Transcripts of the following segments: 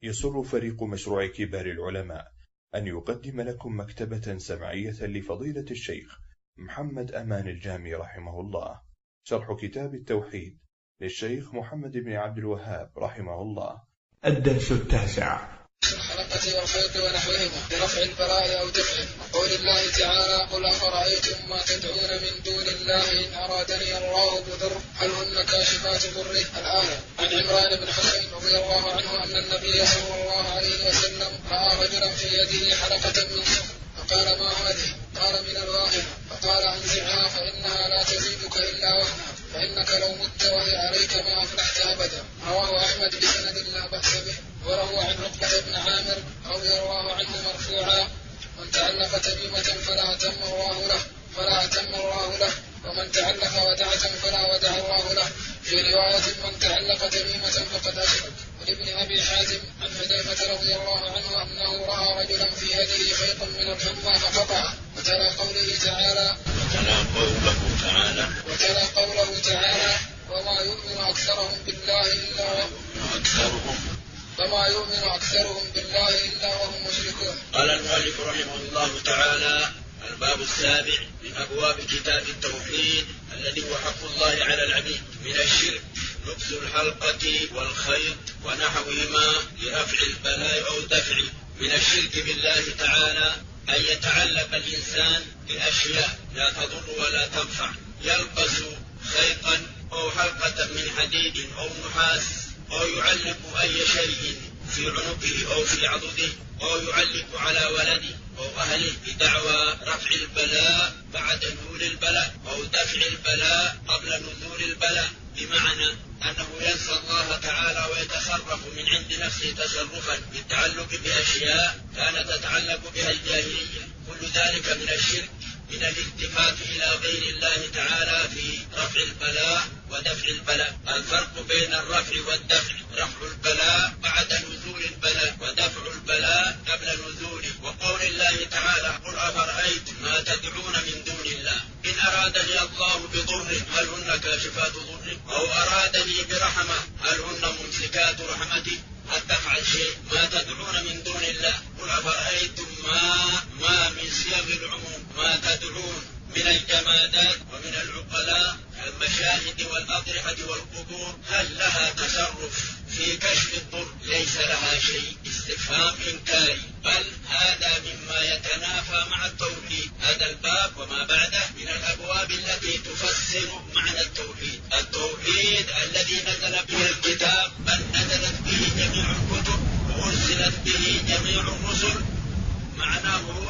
يسر فريق مشروع كبار العلماء أن يقدم لكم مكتبة سمعية لفضيلة الشيخ محمد أمان الجامي رحمه الله، شرح كتاب التوحيد للشيخ محمد بن عبد الوهاب رحمه الله. الدرس 9. الحلقة والخيط ونحوهما برفع البلاء أو دفعه. وقول الله تعالى: قل أفرأيتم ما تدعون من دون الله إن أرادني الله بضر هل هن كاشفات ضره. الآية. عن عمران بن حسين رضي الله عنه أن النبي صلى الله عليه وسلم رأى رجلا في يده حلقة من صفر فقال: ما هذه؟ قال: من الواهنة. فقال: انزعها فإنها لا تزيدك إلا وهنا، فإنك لو مت وهي عليك ما أفلحت أبدا. رواه أحمد بسند لا بأس به. وروى عن عقبة بن عامر رضي الله عنه مرفوعا: من تعلق تميمة فلا أتم الله له، ومن تعلق ودعة فلا ودع الله له. في رواية: من تعلق تميمة فقد أشرك. ولابن أبي حاتم عن حذيفة رضي الله عنه أنه رأى رجلا في يده خيط من الحمى فقطعه. وتلا قوله تعالى: وما يؤمن أكثرهم بالله إلا وهم مشركون. قال المؤلف رحمه الله تعالى: الباب السابع من أبواب كتاب التوحيد الذي هو حق الله على العبيد. من الشرك لبس الحلقة والخيط ونحوهما لرفع البلاء أو دفعه. من الشرك بالله تعالى أن يتعلق الإنسان بأشياء لا تضر ولا تنفع، يلبس خيطا أو حلقة من حديد أو نحاس، أو يعلق أي شيء في عنقه أو في عضده، أو يعلق على ولده أو أهله بدعوى رفع البلاء بعد نزول البلاء، أو دفع البلاء قبل نزول البلاء، بمعنى أنه ينسى الله تعالى ويتصرف من عند نفسه تصرفا بالتعلق بأشياء كانت تتعلق بها الجاهلية. كل ذلك من الشرك، من الالتفات إلى غير الله تعالى في رفع البلاء ودفع البلاء. الفرق بين الرفع والدفع: رفع البلاء بعد نزول البلاء، ودفع البلاء قبل نزوله. وقول الله تعالى: قل أفرأيتم ما تدعون من دون الله إن أرادني الله بضر هل هن كاشفات ضره، أو أرادني برحمة هل هن ممسكات رحمته. هل تفعل شيء ما تدعون من دون الله. قل أفرأيتم ما من صيغ العموم، ما تدعون من الجمادات ومن العقلاء كالمشاهد والأضرحة والقبور هل لها تصرف في كشف الضر؟ ليس لها شيء. استفهام إنكاري، بل هذا مما يتنافى مع التوحيد. هذا الباب وما بعده من الأبواب التي تفسر معنى التوحيد. التوحيد الذي نزل به الكتاب، بل نزلت به جميع الكتب وأرسلت به جميع الرسل، معناه هو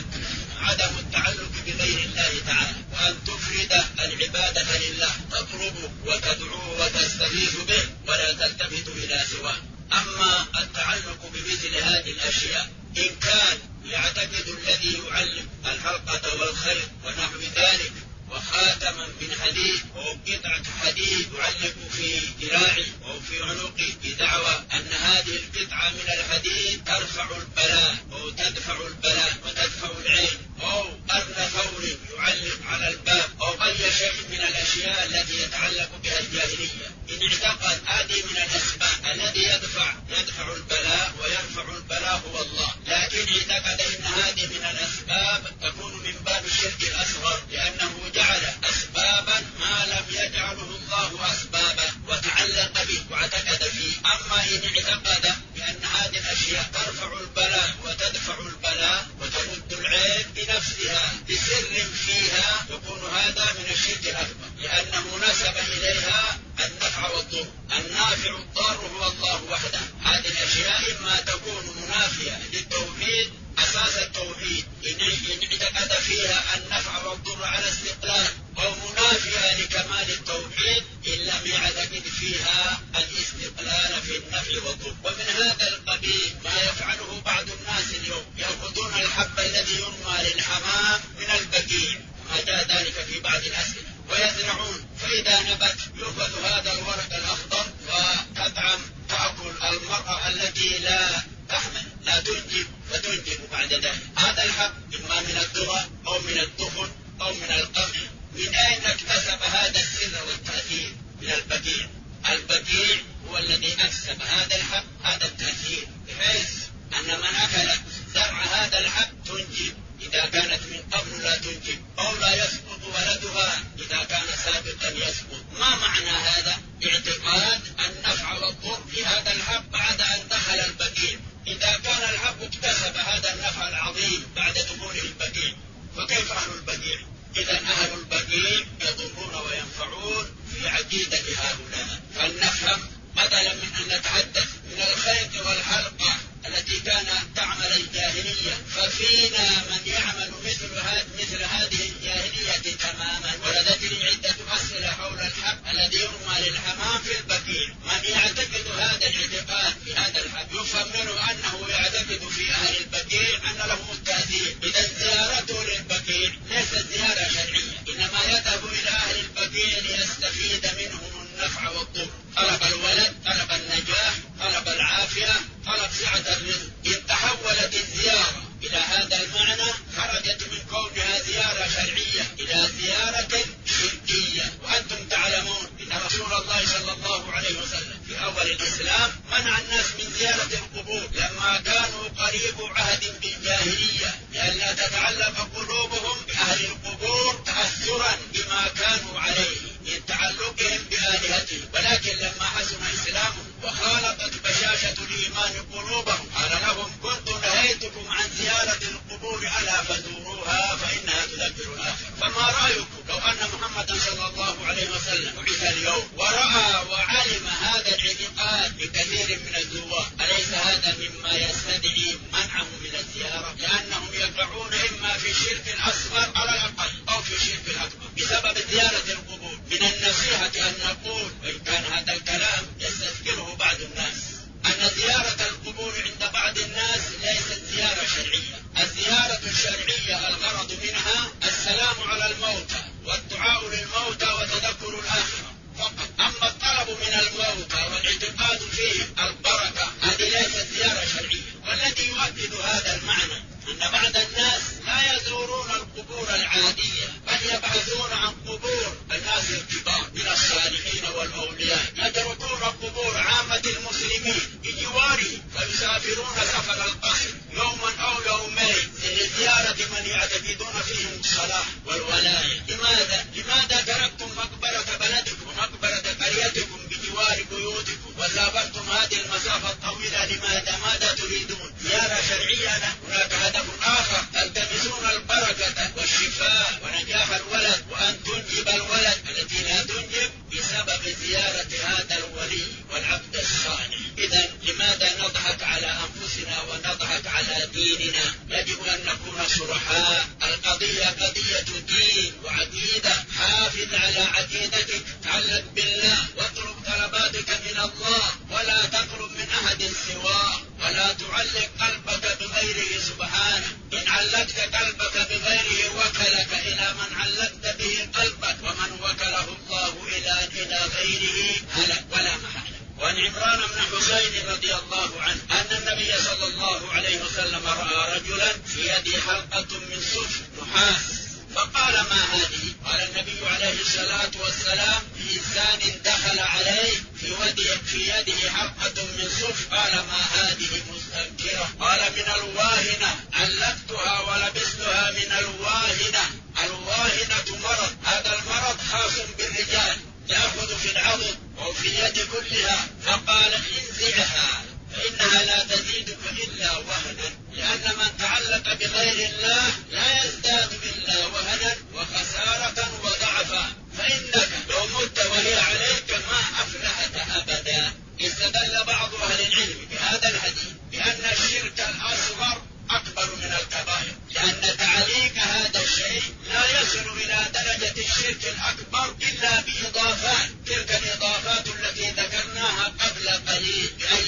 عدم التعلق بغير الله تعالى، وأن تفرد العبادة لله، تطلبه وتدعوه وتستغيث به ولا تلتفت إلى سواه. أما التعلق بمثل هذه الأشياء إن كان يعتقد الذي يعلق الحلقة والخيط ونحو ذلك وخاتما من حديد أو قطعة حديد يعلق في ذراعه أو في عنقه بدعوى أن هذه القطعة من الحديد ترفع البلاء أو تدفع البلاء وتدفع العين، أو قرن ثور يعلق على الباب، أو أي شيء من الأشياء التي يتعلق بها الجاهلية، إن اعتقد هذه من الأسباب الذي يدفع البلاء ويرفع البلاء هو الله، لكن اعتقد أن هذه من الأسباب تكون من باب الشرك الأصغر، لأنه جعل أسبابا ما لم يجعله الله أسبابا وتعلق به واعتقد فيه. أما إن اعتقد بأن هذه الأشياء ترفع البلاء وتدفع البلاء وترد العين بنفسها بسر فيها، يكون هذا من الشرك الأكبر، لأنه نسب إليها النفع والضر. النافع الضار هو الله وحده. هذه الأشياء إما تكون منافية للتوحيد أساس التوحيد إن اعتقد فيها النفع والضر على استقلال، أو منافية لكمال التوحيد إن لم يعتقد فيها الاستقلال في النفع والضر. ومن هذا القبيل ما يفعله بعض الناس اليوم، يأخذون الحب الذي يرمى للحمام من البقيع، ما جاء ذلك في بعض الأسئلة، ويزرعون، فإذا نبت يأخذ هذا الورق الأخضر وتطعم تأكل المرأة التي لا تحمل لا تنجب فتنجب بعد ذلك. هذا الحب إما من الذرة أو من الدخن أو من القمح. من أين اكتسب هذا السر والتأثير؟ من البقيع. البقيع هو الذي أكسب هذا الحب، هذا التأثير، حيث أن من أكل زرع هذا الحب تنجب إذا كانت من قبل لا تنجب، أو لا يسقط ولدها إذا كان سابقا يسقط. ما معنى هذا؟ اعتقاد النفع والضر في هذا الحب بعد أن دخل البقيع. إذا كان الحب اكتسب هذا النفع العظيم بعد دخوله البقيع، فكيف أهل البقيع؟ إذا أهل البقيع يضرون وينفعون في عقيدة هؤلاء. فلنفهم بدلا من أن نتحدث من الخيط والحلقة التي كانت تعمل الجاهلية، ففينا من يعمل مثل هذه الجاهلية تماما. ولدتني عدة أسئلة حول الحب الذي يرمى للحمام في البقيع. من يعتقد هذا الاعتقاد في هذا الحب يفهم منه أنه يعتقد في أهل البقيع أن لهم التأثير. إذا زيارته للبقيع ليست زيارة شرعية، إنما يذهب إلى أهل البقيع ليستفيد منهم النفع والضر. طلب الولد، طلب النجاح، طلب العافية، طلب سعة الرزق. إن تحولت الزيارة إلى هذا المعنى خرجت من كونها زيارة شرعية إلى زيارة شركية. وأنتم تعلمون أن رسول الله صلى الله عليه وسلم في أول الإسلام منع الناس من زيارة القبور لما كانوا قريب عهد بالجاهلية، لئلا تتعلق قلوبهم بأهل القبور تأثرا بما كانوا عليه من تعلقهم بآلهتهم. ولكن لما حسن إسلامهم وخالطت بشاشة الإيمان قلوبهم قال لهم: كنت نهيتكم عن زيارة القبور ألا فزوروها فإنها تذكر الآخرة. فما رأيكم لو أن محمدا صلى الله عليه وسلم بعث اليوم ورأى وعلم هذا الاعتقاد بكثير من الزوار؟ أليس هذا مما يستدعي منعهم من الزيارة؟ لأنهم يقعون إما في الشرك الأصغر على الأقل أو في الشرك الأكبر بسبب زيارة القبور. من النصيحة أن نقول، وإن كان هذا الكلام يستذكره بعض الناس، أن زيارة القبور عند بعض الناس ليست زيارة شرعية. الزيارة الشرعية الغرض منها السلام على الموتى والدعاء للموتى وتذكر الآخرة فقط. أما الطلب من الموتى والاعتقاد فيهم البركة هذه ليست زيارة شرعية. والذي يؤكد هذا المعنى أن بعض الناس لا يزورون القبور العادية، بل يبحثون عن قبور الناس الكبار من الصالحين والأولياء، يتركون قبور عامة المسلمين بجواره فيسافرون سفر القصر يوما أو يومين لزيارة من يعتقدون فيهم الصلاح والولاية. لماذا تركتم مقبرة بلدكم ومقبرة قريتكم بجوار بيوتكم وسافرتم هذه المسافة الطويلة؟ ماذا تريدون؟ زيارة شرعية؟ هناك هدف آخر، تلتمسون البركة والشفاء ونجاح الولد وأن تنجب الولد التي لا تنجب بسبب زيارة هذا الولي والعبد الصالح. إذا لماذا نضحك على أنفسنا ونضحك على ديننا؟ يجب أن نكون صرحاء. القضية قضية دين وعقيدة. حافظ على عقيدتك، تعلق بالله واطلب طلباتك من الله ولا تطلب من أحد سواه، ولا تعلق قلبك بغيره سبحانه. إن علقت قلبك بغيره وكلك إلى من علقت به قلبك، ومن وكله الله إلى غيره هلك ولا محالة. وعن عمران بن حسين رضي الله عنه أن النبي صلى الله عليه وسلم رأى رجلا في يده حلقة من صفر نحاس فقال: ما هذه؟ قال النبي عليه الصلاة والسلام: إنسان دخل عليه في يده حلقة من صفر. قال: ما هذه؟ مستنكرة. قال: من الواهنة، علقتها ولبستها من الواهنة. الواهنة مرض، هذا المرض خاص بالرجال، يأخذ في العضد أو في اليد كلها. فقال: انزعها فإنها لا تزيدك إلا وهنا، لأن من تعلق بغير الله لا يزداد إلا وهنا وخسارة وضعفا، فإنك لو مت وهي عليك ما أفلحت أبدا. استدل بعض أهل العلم بهذا الحديث بأن الشرك الأصغر أكبر من الكبائر، لأن تعليق هذا الشيء لا يصل إلى درجة الشرك الأكبر إلا بإضافات، تلك الإضافات التي ذكرناها قبل قليل، بأن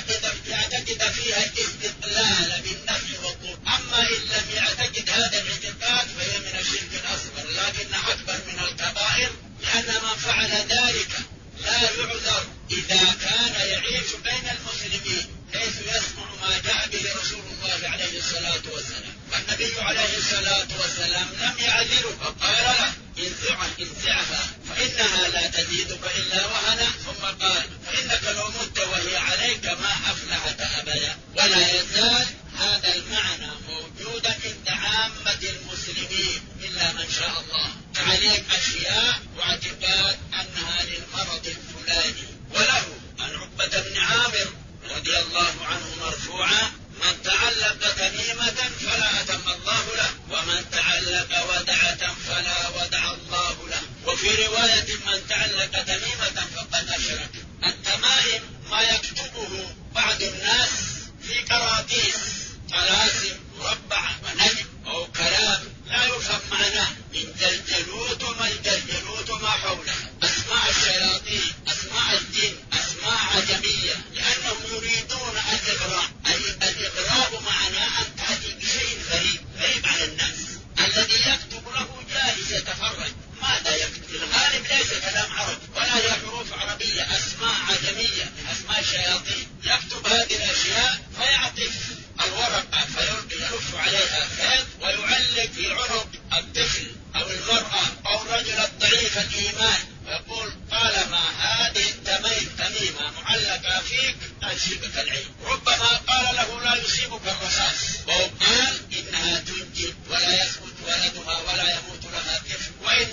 يعتقد فيها الاستقلال بالنفع والضر. أما إن لم يعتقد هذا الاعتقاد فهي من الشرك الأصغر، لكن أكبر من الكبائر، لأن من فعل ذلك لا يعذر إذا كان يعيش بين المسلمين حيث يسمع ما جاء به رسول الله عليه الصلاة والسلام. فالنبي عليه الصلاة والسلام لم يعذره وقال له: انزعها فإنها لا تزيدك إلا وهنا. ثم قال: فإنك لو مت وهي عليك ما أفلحت أبدا ولا ولا يزال هذا المعنى موجودا عند عامة المسلمين إلا من شاء الله، تعليق أشياء واعتقاد أنها للمرض الفلاني. وله عن عقبة بن عامر رضي الله عنه مرفوعا: من تعلق تميمة فلا أتم الله له، ومن تعلق ودعة فلا ودع الله له. وفي رواية: من تعلق تميمة فقد أشرك. التمائم ما يكتبه بعض الناس في كراتيس، طلاسم مربعة ونجم أو كلام لا يفهم معناه، من جلجلوت وما الجلجلوت ما حوله، أسماء الشياطين، أسماء الجن، أسماء عجمية، لأنهم يريدون الإغراء. الإغراء معناه أن تأتي بشيء غريب على الناس. الذي يكتب له جاهز يتفرج، ماذا يكتب؟ الغالب ليس كلام عربي ولا هي حروف عربية، أسماء عجمية، أسماء الشياطين. يكتب هذه الأشياء فيعطف الورقة يلف عليها خيط ويعلق في عنق الطفل أو المرأة أو الرجل الضعيف الإيمان، ويقول: طالما هذه التميمة معلقة فيك لا يصيبك العين. ربما قال له: لا يصيبك الرصاص، وقال: إنها تنجب ولا يثبت ولدها ولا يموت لها طفل،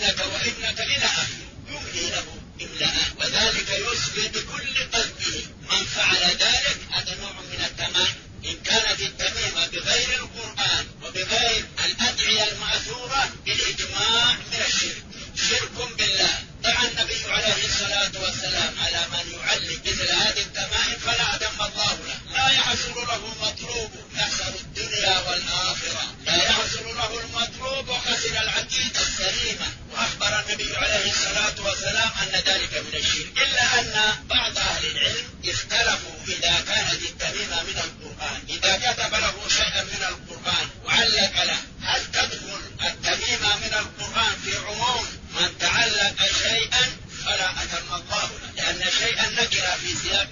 وإنك إلى آخره. يملي له إملاء، وذلك يسري بكل قلبه. من فعل ذلك هذا نوع من التمائم. إن كانت التميمة بغير القرآن وبغير الأدعية المأثورة بالإجماع من الشرك، شرك بالله. دعا النبي عليه الصلاة والسلام على من يعلق مثل هذه التمائم فلا أتم الله له، لا يحصل له مطلوب، يخسر الدنيا والآخرة. لا يحصل له المطلوب وخسر العقيدة السليمة. وأخبر النبي عليه الصلاة والسلام أن ذلك من الشرك، إلا أن بعض أهل العلم اختلفوا إذا كانت التميمة من القرآن، إذا كتب له شيئا من القرآن وعلق له، هل تدخل التميمة من القرآن في عموم من تعلق شيئا فلا أتم الله له، لأن شيئا نكر في سياق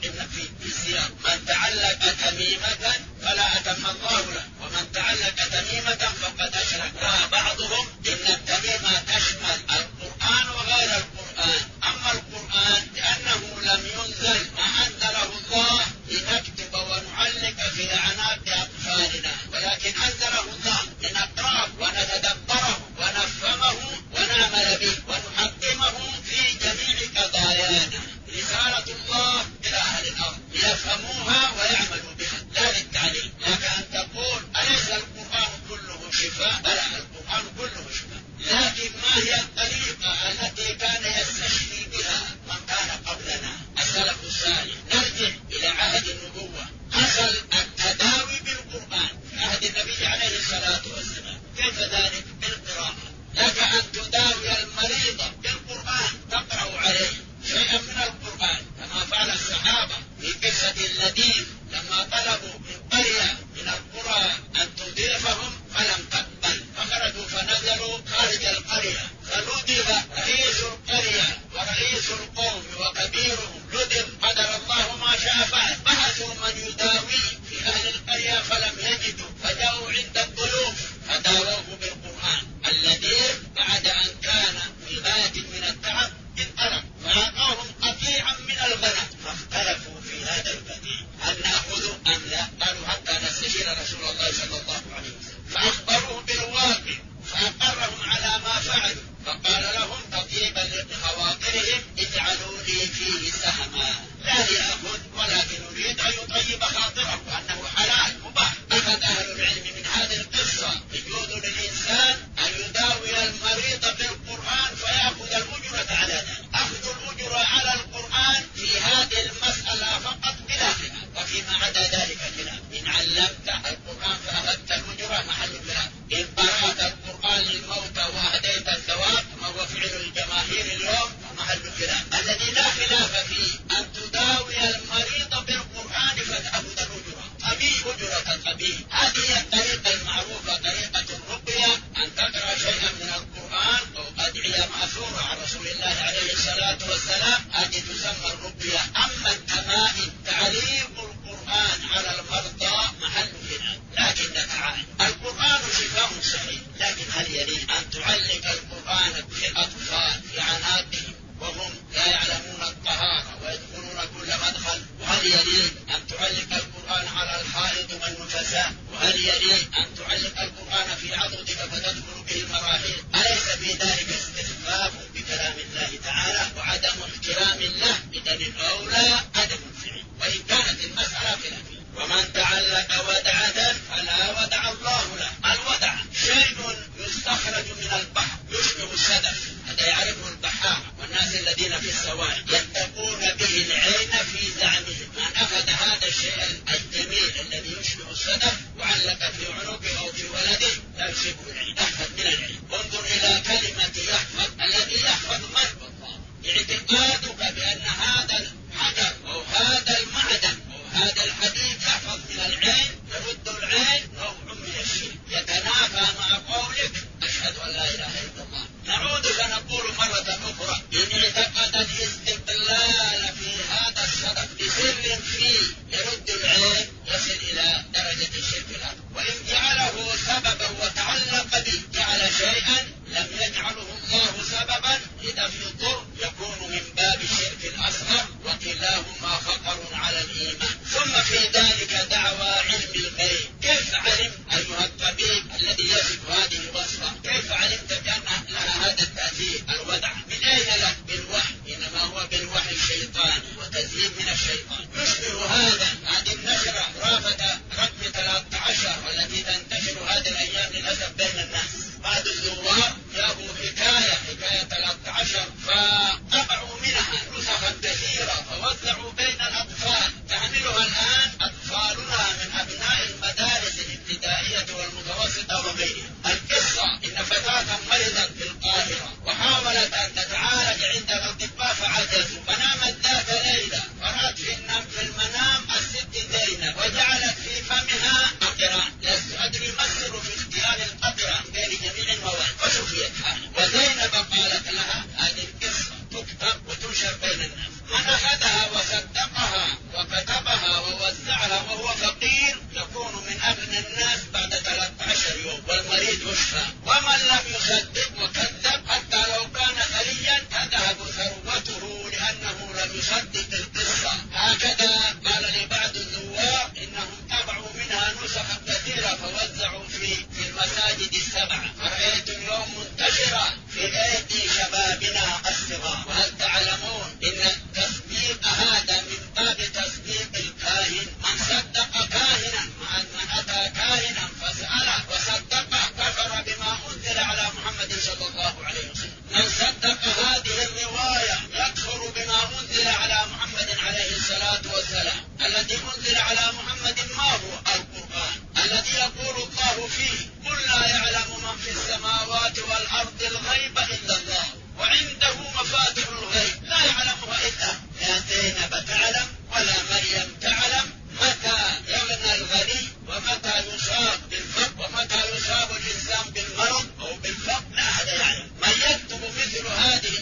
من تعلق تميمة فلا أتم الله له، ومن تعلق تميمة فقد أشرك. بعضهم إن التميمة تشمل القرآن وغير القرآن. أما القرآن لأنه لم ينزل ما أنزله الله لنكتب ونعلق في أعناق أطفالنا، ولكن أنزله الله لنقرأه ونتدبره ونفهمه ونعمل به ونحكمه في جميع قضايانا. رسالة الله إلى أهل الأرض ليفهموها ويعملوا بها، لا للتعليم. لك أن تقول: أليس القرآن كله شفاء؟ بلى، القرآن كله شفاء، لكن ما هي الطريقة التي كان يستشفي بها من كان قبلنا السلف الصالح؟ نرجع إلى عهد النبوة. أصل التداوي بالقرآن في عهد النبي عليه الصلاة والسلام. كيف ذلك؟ بالقراءة. لك أن تداوي المريض بالقرآن، تقرأ عليه شيئا من القرآن، كما فعل الصحابة في قصة اللذيذ لما طلبوا من قرية من القرى أن تضيفهم فلم تقبل، فخرجوا فنزلوا خارج القرية، فلدغ رئيس القرية ورئيس القوم وكبيرهم، لدغ، قدر الله ما شاء فعل. بحثوا من يداوي في أهل القرية فلم يجدوا، فجاءوا عند الضيوف فداووه بالقرآن. اللذيذ بعد أن كان في غاية من التعب انطلق فأعطاهم قطيعا من الغنم، فاختلفوا في هذا القطيع هل نأخذه أم لا؟ قالوا حتى نستشير رسول الله صلى الله عليه وسلم، فأخبروه بالواقع فأقرهم على ما فعلوا، فقال لهم تطيبا لخواطرهم: اجعلوا لي فيه سهما، لا لأخذ ولكن أريد أن يطيب خاطره وأنه حلال مباح. أخذ أهل العلم من هذه القصة يجوز للإنسان أن يداوي المريض بالقرآن فيأخذ الأجرة على ذلك. أخذ الأجرة على القرآن في هذه المسألة فقط بلا خلاف، وفيما عدا ذلك خلاف. إن علمت القرآن فأخذت الأجرة محل خلاف، إن قرأت القرآن للموتى وأهديت الثواب كما هو فعل الجماهير اليوم فمحل خلاف. الذي لا خلاف فيه أن تداوي المريض بالقرآن فتأخذ الأجرة، أجرة الطبيب. هذه الطريقة المعروفة، طريقة الرقية، أن تقرأ شيئا من القرآن أو أدعية مأثورة عن رسول الله عليه الصلاة والسلام، هذه تسمى الرقية. أما التمائم تعليق القرآن على المرضى محل خلاف، لكن تعالى القرآن شفاء صحيح، لكن هل يليق أن تعلق القرآن في الأطفال في عناقهم وهم لا يعلمون الطهارة ويدخلون كل مدخل؟ وهل يليق أن تعلق القرآن على الحائض الحوائط والنفساء. وهل يلي أن تعلق القرآن في عضدك فتدخل به المراحل؟ أليس في ذلك استخفاف بكلام الله تعالى وعدم احترام له؟ إذن الأولى عدم الفعل، وإن كانت المسألة خلافية. ومن تعلق ودعة فلا ودع الله له. الودع شيء يستخرج من البحر يشبه الصدف، هذا يعرفه البحار والناس الذين في السواحل، يتقون به العين في زعمهم. من أخذ هذا الشيء الجميل الذي يشبه الصدف وعلق في عنقه أو في ولده لا يصيبه العين، يحفظ من العين. انظر إلى كلمة يحفظ، الذي يحفظ من الله. اعتقادك بأن هذا الحجر أو هذا المعدن أو هذا الحديد يحفظ من العين يرد العين نوع من الشرك يتنافى مع قولك أشهد أن لا إله إلا الله. نعود فنقول مرة أخرى إن اعتقد الاستقلال في هذا الصدف بسر فيه يرد العين يصل إلى درجة الشرك الأكبر. وإن جعله سببا وتعلق به جعل شيئا لم يجعله الله سببا، إذا في ضر يكون من باب الشرك الأصغر، وكلاهما خطر على الإيمان. ثم في ذلك دعوى علم الغيب. كيف علم أيها الطبيب الذي يصف هذه الوصفة؟ كيف علمت بأن لها هذا التأثير الودع؟ من أين لك؟ بالوحي، إنما هو بالوحي الشيطاني وتزيين من الشيطان. يشبه هذه النشرة رافة رقم 13 والتي تنتشر هذه الأيام للأسف بين الناس. بعض الزوار جابوا حكاية 13 فطبعوا منها نسخا كثيرة فوزعوا بين الأطفال، تعملها الآن أطفالنا من أبناء المدارس الابتدائية والمتوسطة وغيرها. القصة إن فتاة مرضت في القاهرة وحاولت أن تتعالج عند الأطباء فعجزوا، فنامت ذات ليلة فرأت في المنام الست زينب وجعلت في فمها قطران، لست أدري ما السر في اختيار القطران بين جميع المواد، فشفيت حالها. وزينب قالت لها هذه القصة تكتب وتنشر بين الناس. من أخذها وصدقها وكتبها ووزعها وهو فقير يكون من أغنى الناس بعد 13 يوم والمريض يشفى. ومن لم يصدق وكذب حتى لو كان ثريا تذهب ثروته لأنه لم يصدق القصة. هكذا قال لبعض الزوار إنهم تبعوا منها نسخ كثيرة فوزعوا في المساجد السبعة. فرأيت اليوم منتشرة في أيدي شبابنا الصغار. وهل تعلمون إن التصديق هذا من باب تصديق الكاهن؟ من صدق كاهنا من أتى كاهنا فسأله وصدقه كفر بما أنزل على محمد صلى الله عليه وسلم. من صدق هذه الرواية يكفر بما أنزل على محمد عليه الصلاة والسلام. الذي أنزل على محمد ما هو؟ القرآن الذي يقول الله فيه قل لا يعلم من في السماوات والأرض الغيب إلا الله وعنده مفاتح الغيب لا يعلمها إلا يا زينب تعلم ولا مريم تعلم متى يغنى الغني ومتى يصاب بالفقر ومتى يصاب الإنسان بالمرض أو بالفقر لا أحد يعلم. من يكتب مثل هذه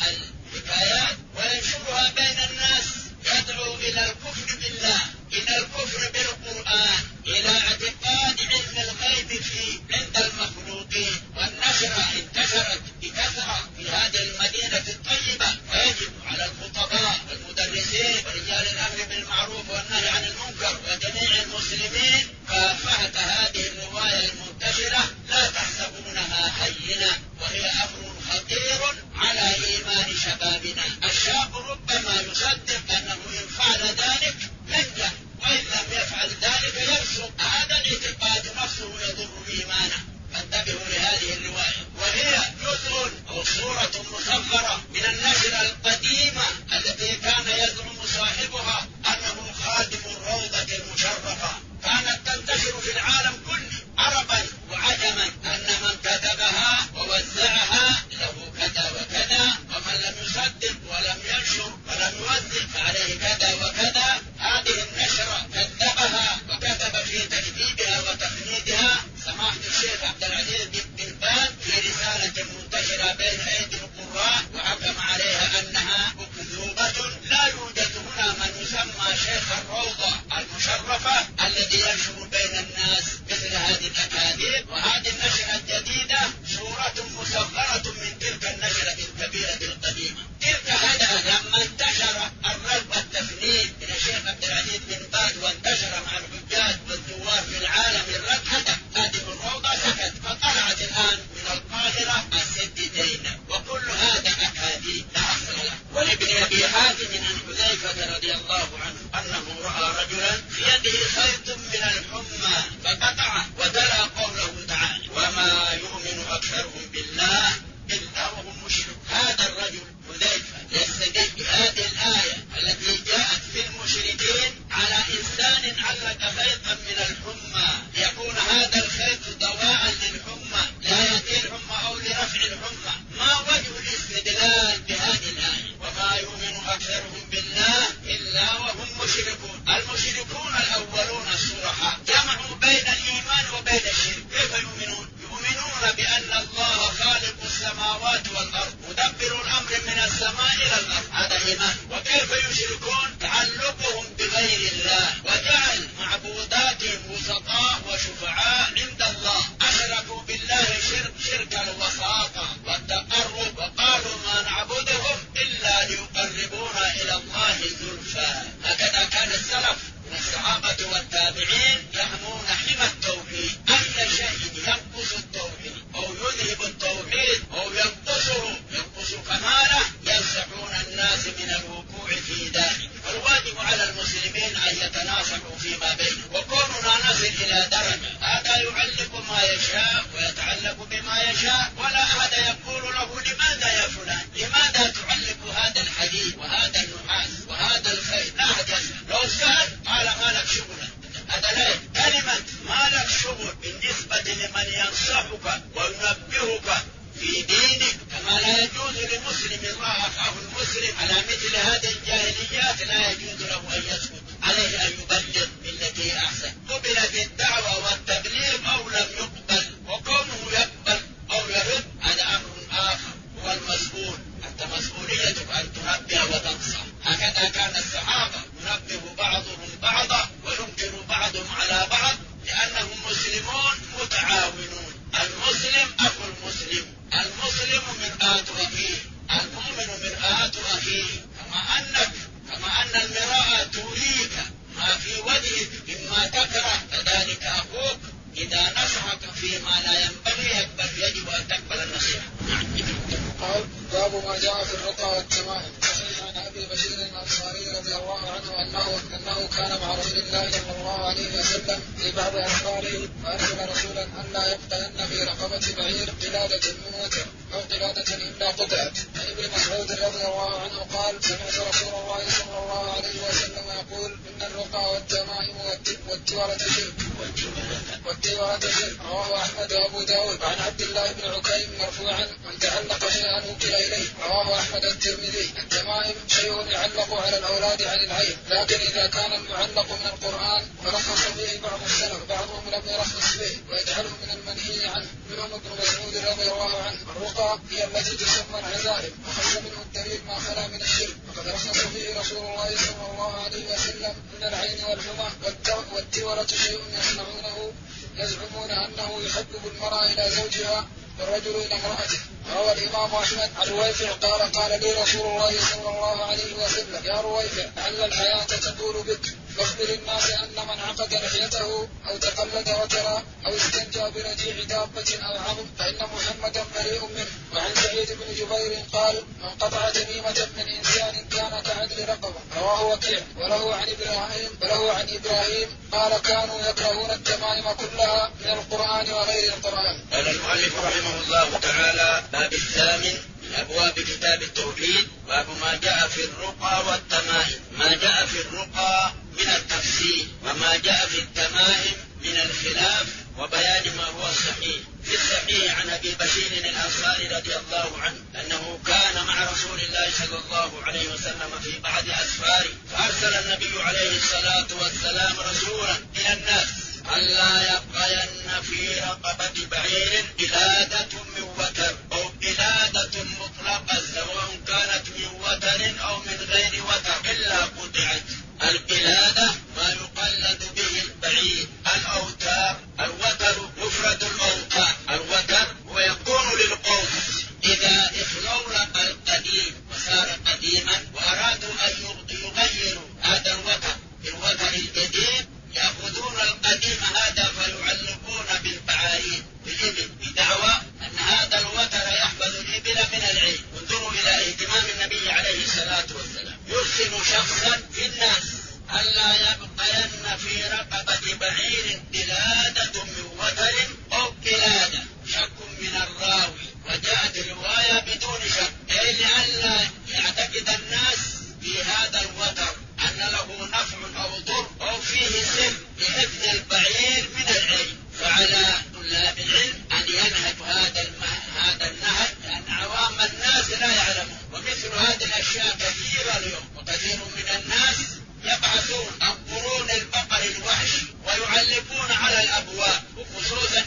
الحكايات وينشرها بين الناس يدعو إلى الكفر بالله، إلى الكفر بالقرآن، إلى اعتقاد علم الغيب فيه عند المخلوقين. والنشرة انتشرت بكثرة في هذه المدينة الطيبة، ويجب على الخطباء والمدرسين ورجال الأمر بالمعروف والنهي عن المنكر وجميع المسلمين كافة هذه الرواية المنتشرة لا تحسبونها هينة، وهي أمر خطير على إيمان شبابنا. الشاب ربما يصدق أنه إن فعل ذلك ينجح، وإن لم يفعل ذلك يفسق. هذا الاعتقاد نفسه يضر إيمانه. فانتبهوا لهذه الرواية، وهي جزء أو صورة مصغرة من النشرة القديمة التي كان يزعم صاحبها أنه خادم الروضة المشرفة. كانت تنتشر في العالم كله عربا وعجما أن من كتبها ووزعها له كذا وكذا، ومن لم يصدق ولم ينشر ولم يوزع فعليه كذا وكذا. هذه النشرة كذبها وكتب في تكذيبها وتفنيدها سماحة الشيخ عبد العزيز بن باز في رسالة منتشرة بين أيدي القراء، وحكم عليها أنها مكذوبة. لا يوجد هنا من يسمى شيخ الروضة المشرفة الذي ينشر بين الناس مثل هذه الأكاذيب. وهذه النشرة الجديدة صورة مصغرة من تلك النشرة الكبيرة القديمة. تلك هذا لما انتشر الرد والتفنيد من الشيخ عبد العزيز بن باز وانتشر مع الحجاج خيطا من الحمى ليكون هذا الخيط دواء للحمى لا يأتي الحمى أو لرفع الحمى. ما وجه الاستدلال بهذه الآية؟ وما يؤمن أكثرهم بالله إلا وهم مشركون. المشركون الأولون الصرحاء جمعوا بين الإيمان وبين الشرك. كيف يؤمنون؟ يؤمنون بأن الله خالق السماوات والأرض مدبر الأمر من السماء إلى الأرض، هذا إيمان. وكيف يشركون؟ تعلقهم بغير الله وجعل معبوداتهم وسطاء وشفعاء عند الله. أشركوا بالله شرك الوساطة والتقرب وقالوا ما نعبدهم إلا ليقربونا إلى الله زلفى. هكذا كان السلف من الصحابة والتابعين يحمون حمى التوحيد. أي شيء ينقص التوحيد أو يذهب التوحيد أو ينقص كماله ينصحون الناس من الوقوع في ذلك. الواجب على المسلمين أن يتناصحوا فيما بينهم. وكوننا نصل إلى درجة هذا يعلق ما يشاء ويتعلق بما يشاء ولا أحد يقول له لماذا يا فلان، لماذا تعلق هذا الحديد وهذا النحاس وهذا الخيط؟ لا أحد يسأل. لو سأل قال ما لك شغل. هذا لا كلمة ما لك شغل بالنسبة لمن ينصحك وينبهك في دينك. كما لا يجوز لمسلم رأى أخاه المسلم على مثل هذه الجاهليات لا يجوز له أن يسكت، عليه أن يبلغ بالتي أحسن. قبل بالدعوة والتبليغ أو لم يقبل، وكونه يقبل أو يرد هذا أمر آخر. هو المسؤول، أنت مسؤوليتك أن تنبه وتنصح. هكذا كان الصحابة ينبه بعضهم بعضا وينكر بعضهم على بعض لأنهم مسلمون متعاونون. المسلم أخو المسلم، المسلم مرآة أخيه، المؤمن مرآة أخيه. كما أن المرآة تريك ما في وجهك مما تكره كذلك أخوك إذا نصحك فيما لا ينبغي يجب أن تقبل النصيحة. قال باب ما جاء في الرقى والتمائم. صحيح عن أبي بشير الأنصاري رضي الله عنه أنه كان مع رسول الله صلى الله عليه وسلم في بعض أخباره فأرسل رسولا أن لا يبقين في رقبة بعير قلادة من وتر أو قلادة إلا قطعت. عن ابن مسعود رضي الله عنه قال سمعت رسول الله صلى الله عليه وسلم يقول إن الرقى والتمائم والتيرة شرك. رواه أحمد وأبو داود. عن عبد الله بن عكيم مرفوعا من تعلق شيئا وكل إليه. رواه أحمد الترمذي. التمائم شيء يعلق على الأولاد عن العين، لكن إذا كان المعلق من القرآن فرخص به بعض السلف، بعضهم لم يرخص به ويجعله من المنهي عنه. منهم ابن مسعود رضي الله عنه. الرقى هي التي تسمى العزائم، وخص منه الدليل ما خلا من الشرك، وقد رخص فيه رسول الله صلى الله عليه وسلم من العين والحمى. والتيرة شيء يصنعونه يزعمون أنه يحبب المرأة إلى زوجها والرجل إلى امرأته. روى الإمام أحمد عن رويفع قال لي رسول الله صلى الله عليه وسلم يا رويفع لعل الحياة تقول بك فاخبر الناس أن من عقد لحيته أو تقلد وترى أو استنجى برجيع دابة أو عظم فإن محمدا بريء منه. وعن سعيد بن جبير قال من قطع تميمة من إنسان كان كعدل رقبة. رواه وكيع. وله عن إبراهيم قال كانوا يكرهون التمائم كلها من القرآن وغير القرآن. قال المؤلف رحمه الله تعالى باب الثامن من أبواب كتاب التوحيد باب ما جاء في الرقى والتمائم. ما جاء في الرقى من التفسير وما جاء في التمائم من الخلاف وبيان ما هو الصحيح. في الصحيح عن أبي بشير الأنصاري رضي الله عنه أنه كان مع رسول الله صلى الله عليه وسلم في بعض أسفاره فأرسل النبي عليه الصلاة والسلام رسولا إلى الناس ألا يبقين في رقبة بعير قلادة من وتر أو قلادة مطلقة سواء كانت من وتر أو من غير وتر إلا قطعت. القلادة ما يقلد به البعير. الأوتار الوتر مفرد الأوتار. الوتر ويكون للقوس إذا اخلولق القديم وصار قديما وأرادوا أن يغيروا هذا الوتر بالوتر الجديد يأخذون القديم هذا فيعلقون بالبعارين بالإبل بدعوى أن هذا الوتر يحفظ الإبل من العين. انظروا إلى اهتمام النبي عليه الصلاة والسلام. يرسل شخصا في الناس ألا يبقين في رقبة بعير قلادة من وتر أو قلادة. شك من الراوي وجاءت الرواية بدون شك أي لئلا يعتقد الناس في هذا الوتر أن له نفع أو ضر أو فيه سر لحفظ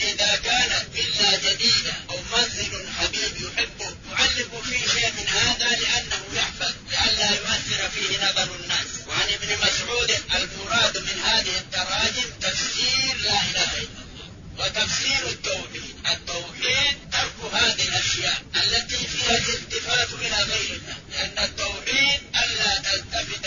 إذا كانت فيلا جديدة أو منزل حبيب يحبه يعلق فيه شيء من هذا لأنه يحفظ لئلا يؤثر فيه نظر الناس. وعن ابن مسعود المراد من هذه التراجم تفسير لا إله إلا الله وتفسير التوحيد. التوحيد ترك هذه الأشياء التي فيها الالتفات إلى غير الله، لأن التوحيد ألا تلتفت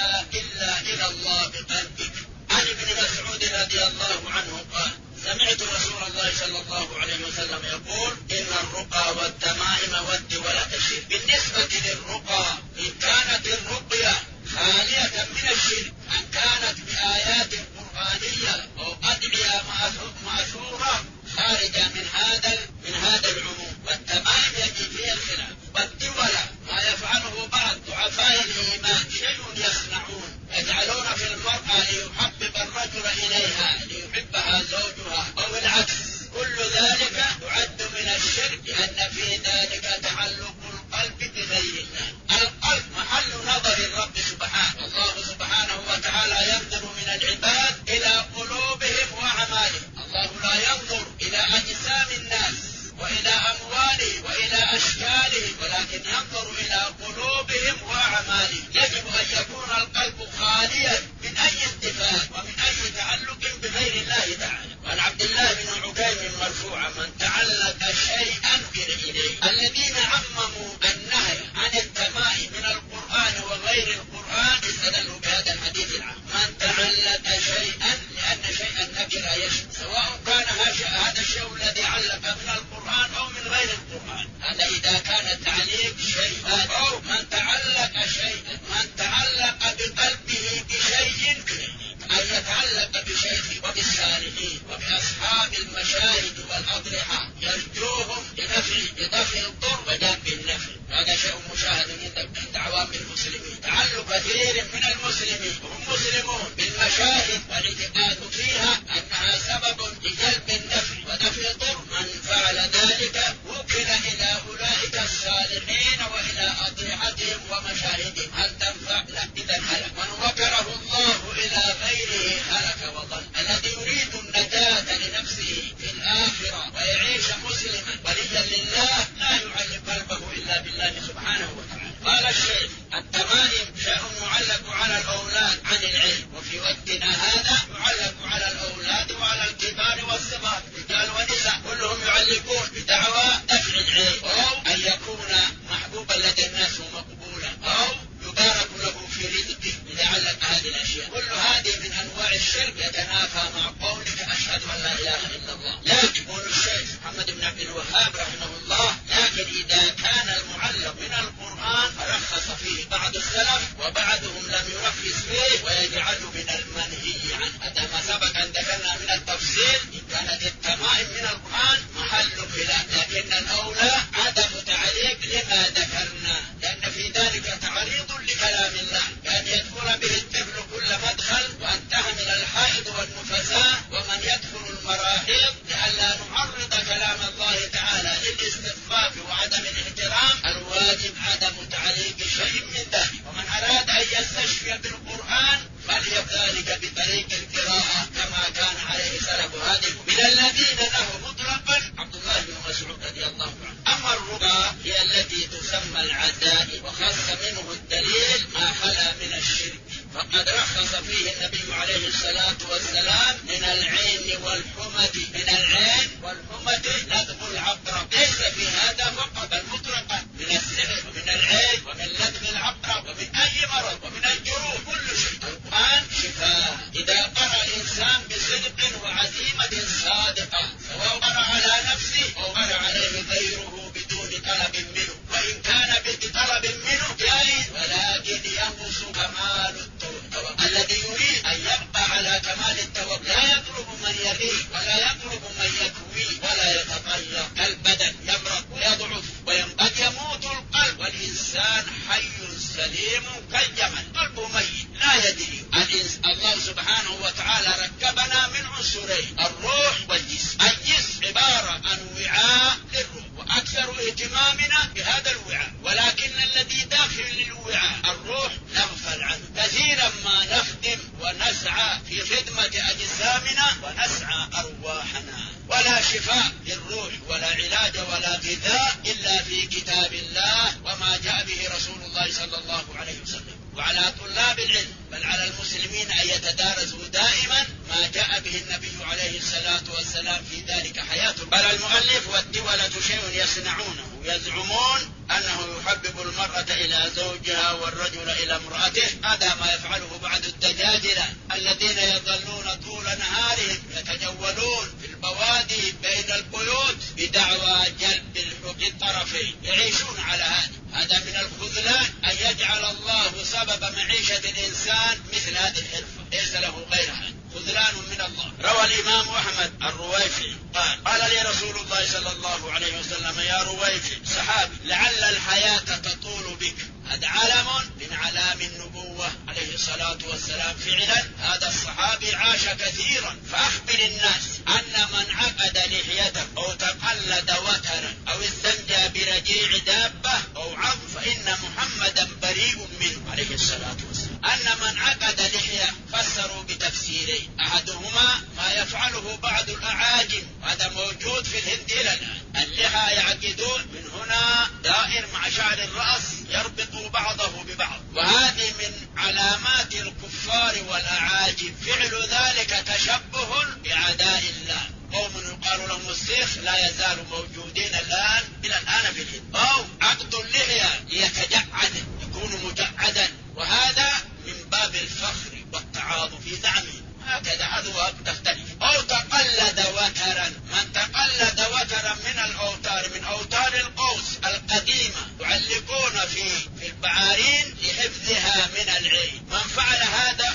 إلا إلى الله بقلبك. عن ابن مسعود رضي الله عنه قال سمعت رسول الله صلى الله عليه وسلم يقول إن الرقى والتمائم والدولة شرك. بالنسبة للرقى إن كانت الرقية خالية من الشرك أن كانت بآيات قرآنية أو أدعية مأثورة خارجة من هذا العموم. والتمائم يجي فيها الخلاف. والدولة ما يفعله بعض ضعفاء الإيمان شيء يصنعون يجعلون في المرأة ليحبب الرجل إليها ليحبها زوجها أو العكس. كل ذلك يعد من الشرك لأن في ذلك تعلق القلب بغير الله. القلب محل نظر الرب سبحانه. الله سبحانه وتعالى ينظر من العباد إلى قلوبهم وأعمالهم. الله لا ينظر إلى أجسام الناس وإلى أموالهم وإلى أشكالهم ولكن ينظر إلى قلوبهم وأعمالهم. يجب أن يكون القلب خاليا من أي التفات ومن أي تعلق بغير الله تعالى. وعن عبد الله بن عكيم مرفوعا من تعلق شيئا إليه. الذين عمموا النهي عن التمائم من القرآن وغير القرآن استدلوا بهذا الحديث العام. من تعلق شيئا لأن شيئا نكر يشمل سواء كان هذا الشيء الذي علق من القرآن أو من غير القرآن. هذا إذا كان التعليق شيء. أو من تعلق شيئا من تعلق بقلبه بشيء أن يتعلق بشيء وبالصالحين وبأصحاب المشاهد والأضرحة يرجوهم بدفع الضر وجلب النفع. هذا شيء مشاهد عند عوام المسلمين. تعلق كثير من المسلمين وهم مسلمون بالمشاهد والاعتقاد فيها أنها سبب لجلب النفع ودفع الضر. من فعل ذلك وكل إلى أولئك الصالحين وإلى أضرحتهم ومشاهدهم. هل تنفع؟ لا. إذا هلك. من وكره الله إلى غيره هلك وضل. الذي يريد النجاة لنفسه في الآخرة ويعيش مسلما وليا لله لا يعلق قلبه إلا بالله سبحانه وتعالى. قال الشيخ التمائم شيء يعلق على الأولاد عن العلم وفي وقتنا هذا يعلق على الأولاد وعلى الكبار والصغار رجال ونساء كلهم يعلقون بدعوى دفع العلم أو أن يكون محبوبا لدى الناس ومقبولا أو يبارك له في رزقه. إذا علق هذه الأشياء كل هذه من أنواع الشرك يتنافى مع قولك أشهد أن لا إله إلا الله. لكن يقول الشيخ محمد بن عبد الوهاب رحمه الله لكن إذا كان المعلق من القرآن فرخص فيه بعض السلف وبعضهم لم يرخص فيه ويجعل من المنهي عنه. هذا ما سبق أن ذكرنا من التفصيل. إن كانت التمائم من القرآن محل خلاف لكن الأولى عدم تعليق لما ذكرنا لأن في ذلك تعريض لكلام الله كان يدخل به الطفل كل مدخل وأن تحمل الحائض والنفساء ومن يدخل المراحيض لئلا نعرض كلام الله تعالى للاستخفاف وعدم الاحترام. الواجب عدم تعليق شيء من ذلك. ومن أراد أن يستشفي بالقرآن فليذلك بطريق القراءة كما كان عليه سلف هذه من الذين له مطلقا عبد الله بن مسعود رضي الله عنه. أما الرقى هي التي تسمى العزائم وخص منه الدليل ما خلا من الشرك فقد رخص فيه النبي عليه الصلاة والسلام من العين والحمى. من العين والحمى لدغ العقرب ليس في هذا فقط المطلقة من السحر ومن العين ومن لدغ العقرب ومن أي مرض ومن الجروح كل شيء. القرآن شفاء إذا قرأ الإنسان بصدق وعزيمة صادقة سواء قرأ على نفسه أو قرأ عليه غيره بدون طلب منه. وإن كان بطلب منه جائز ولكن ينقص كمال التوكل. الذي يريد أن يبقى على كمال التوكل لا يطلب من يغيب ولا يطلب من يكوي ولا يتغير. البدن يمرض ويضعف وقد يموت القلب والإنسان حي سليم كالجمل قلبه ميت لا يدري. الله سبحانه وتعالى ركبنا من عنصرين الروح والجسم. الجسم عبارة عن وعاء للروح وأكثر اهتمامنا بهذا الوعاء ولكن الذي داخل الوعاء الروح نغفل عنه. كثيرا ما نخدم ونسعى في خدمة أجسامنا ونسعى أرواحنا ولا شفاء للروح ولا علاج ولا غذاء إلا في كتاب الله وما جاء به رسول الله صلى الله عليه وسلم. وعلى طلاب العلم بل على المسلمين أن يتدارسوا دائما ما جاء به النبي عليه الصلاة والسلام في ذلك حياته. قال المؤلف: والدولة شيء يصنعونه يزعمون أنه يحبب المرأة إلى زوجها والرجل إلى امرأته. هذا ما يفعله بعض الدجاجلة الذين يظلون طول نهارهم يتجولون في البوادي بين البيوت بدعوى جلب الحق الطرفين، يعيشون على هذا من الخذلان أن يجعل الله سبب معيشة الإنسان مثل هذه الحرفة، ليس له غيرها، خذلان من الله. روى الإمام أحمد الرويفي قال لي رسول الله صلى الله عليه وسلم: يا رويفي صحابي لعل الحياة تطول بك. هذا علم من علام النبوة عليه الصلاة والسلام. فعلا هذا الصحابي عاش كثيرا. فأخبر الناس أن من عقد لحيته أو تقلد وترا أو استنجى برجيع دابة أو عظم فإن محمدا بريء منه عليه الصلاة والسلام. أن من عقد لحية فسروا بتفسيرين: أحدهما ما يفعله بعض الأعاجم، هذا موجود في الهند إلى الآن، اللحى يعقدون من هنا دائر مع شعر الرأس يربط بعضه ببعض، وهذه من علامات الكفار والأعاجم. فعل ذلك تشبه بأعداء الله. قوم يقال لهم السيخ لا يزال موجودين الآن إلى الآن في الهند. أو عقد اللحية ليتجعد يكون مجعدا، وهذا من باب الفخر والتعاظم في زعمه. هكذا أذواق تختلف. أو تقلد وترا، من تقلد وترا من الأوتار، من أوتار القوس القديمة يعلقون في البعارين لحفظها من العين. من فعل هذا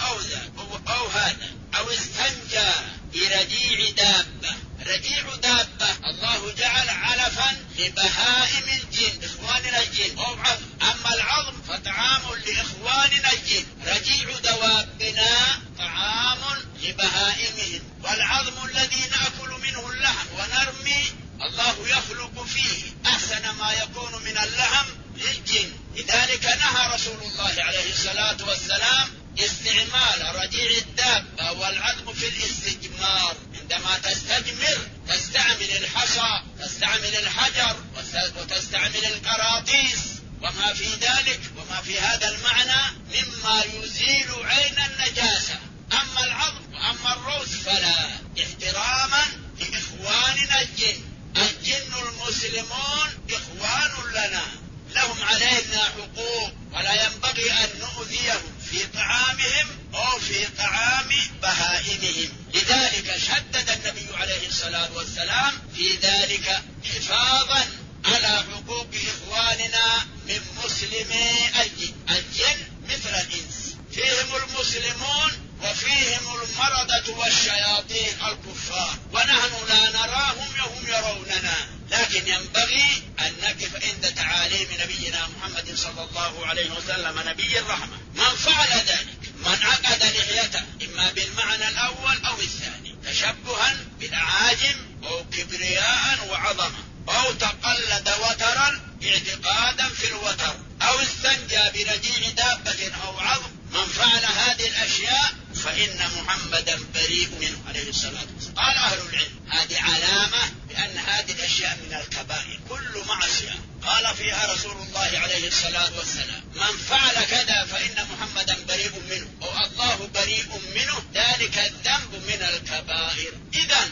أو هذا أو استنجى برجيع دابة. رجيع دابة الله جعل علفا لبهائم الجن، إخواننا الجن، أو عظم. أما العظم فطعام لإخواننا الجن. رجيع دوابنا طعام لبهائمهم، والعظم الذي نأكل منه اللحم ونرمي الله يخلق فيه أحسن ما يكون من اللحم للجن. لذلك نهى رسول الله عليه الصلاة والسلام استعمال رجيع الدابة والعظم في الاستجمار. عندما تستجمر تستعمل الحصى، تستعمل الحجر، وتستعمل القراطيس وما في ذلك وما في هذا المعنى مما يزيل عين النجاسة. أما العظم وأما الروس فلا، احتراما لإخواننا الجن. الجن المسلمون إخوان لنا، لهم علينا حقوق، ولا ينبغي أن نؤذيهم في طعامهم أو في طعام بهائمهم. لذلك شدد النبي عليه الصلاة والسلام في ذلك حفاظا على حقوق إخواننا من مسلمي الجن. الجن مثل الإنس، فيهم المسلمون وفيهم المرضة والشياطين الكفار، ونحن لا نراهم وهم يروننا. لكن ينبغي أن نقف عند تعاليم نبينا محمد صلى الله عليه وسلم نبي الرحمة. من فعل ذلك، من عقد لحيته إما بالمعنى الأول أو الثاني تشبها بالأعاجم أو كبرياء وعظمة، أو تقلد وترا اعتقادا في الوتر، أو استنجى برجيع دابة أو عظم، من فعل هذه الأشياء فإن محمدا بريء منه عليه الصلاة والسلام. قال أهل العلم هذه علامة بأن هذه الأشياء من الكبائر، كل معصية قال فيها رسول الله عليه الصلاة والسلام من فعل كذا فإن محمدا بريء منه أو الله بريء منه، ذلك الذنب من الكبائر. إذا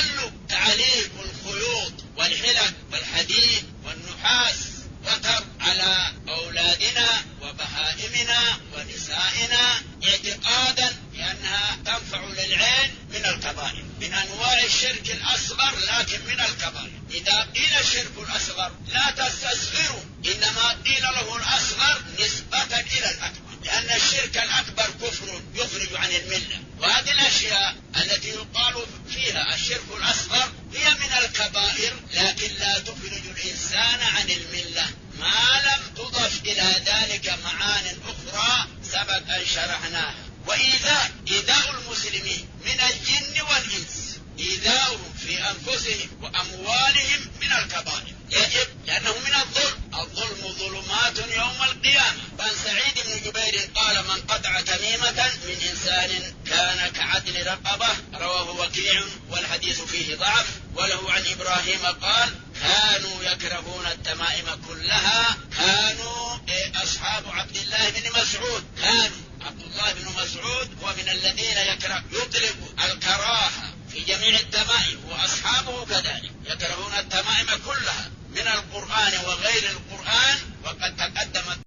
تعليق الخيوط والحلق والحديد والنحاس وتر على أولادنا وبهائمنا ونسائنا اعتقادا بأنها تنفع للعين من الكبائر، من أنواع الشرك الأصغر لكن من الكبائر. إذا قيل الشرك الأصغر لا تستصغروا، إنما قيل له الأصغر نسبة إلى الأكبر، لأن الشرك الأكبر كفر يخرج عن الملة. وهذه الأشياء التي يقال فيها الشرك الأصغر هي من الكبائر، لكن لا تخرج الإنسان عن الملة ما لم تضف إلى ذلك معان أخرى سبق أن شرحناها. وإيذاء المسلمين من الجن والإنس، إيذاؤهم في أنفسهم وأموالهم من الكبائر، يجب، لأنه من الظلم ظلمات يوم القيامة. فعن سعيد بن جبير قال من قطع تميمة من إنسان كان كعدل رقبة، رواه وكيع والحديث فيه ضعف. وله عن إبراهيم قال كانوا يكرهون التمائم كلها. كانوا أصحاب عبد الله بن مسعود، كانوا عبد الله بن مسعود ومن الذين يطلب الكراهة في جميع التمائم، وأصحابه كذلك يكرهون التمائم كلها من القرآن وغير القرآن. وقد تقدم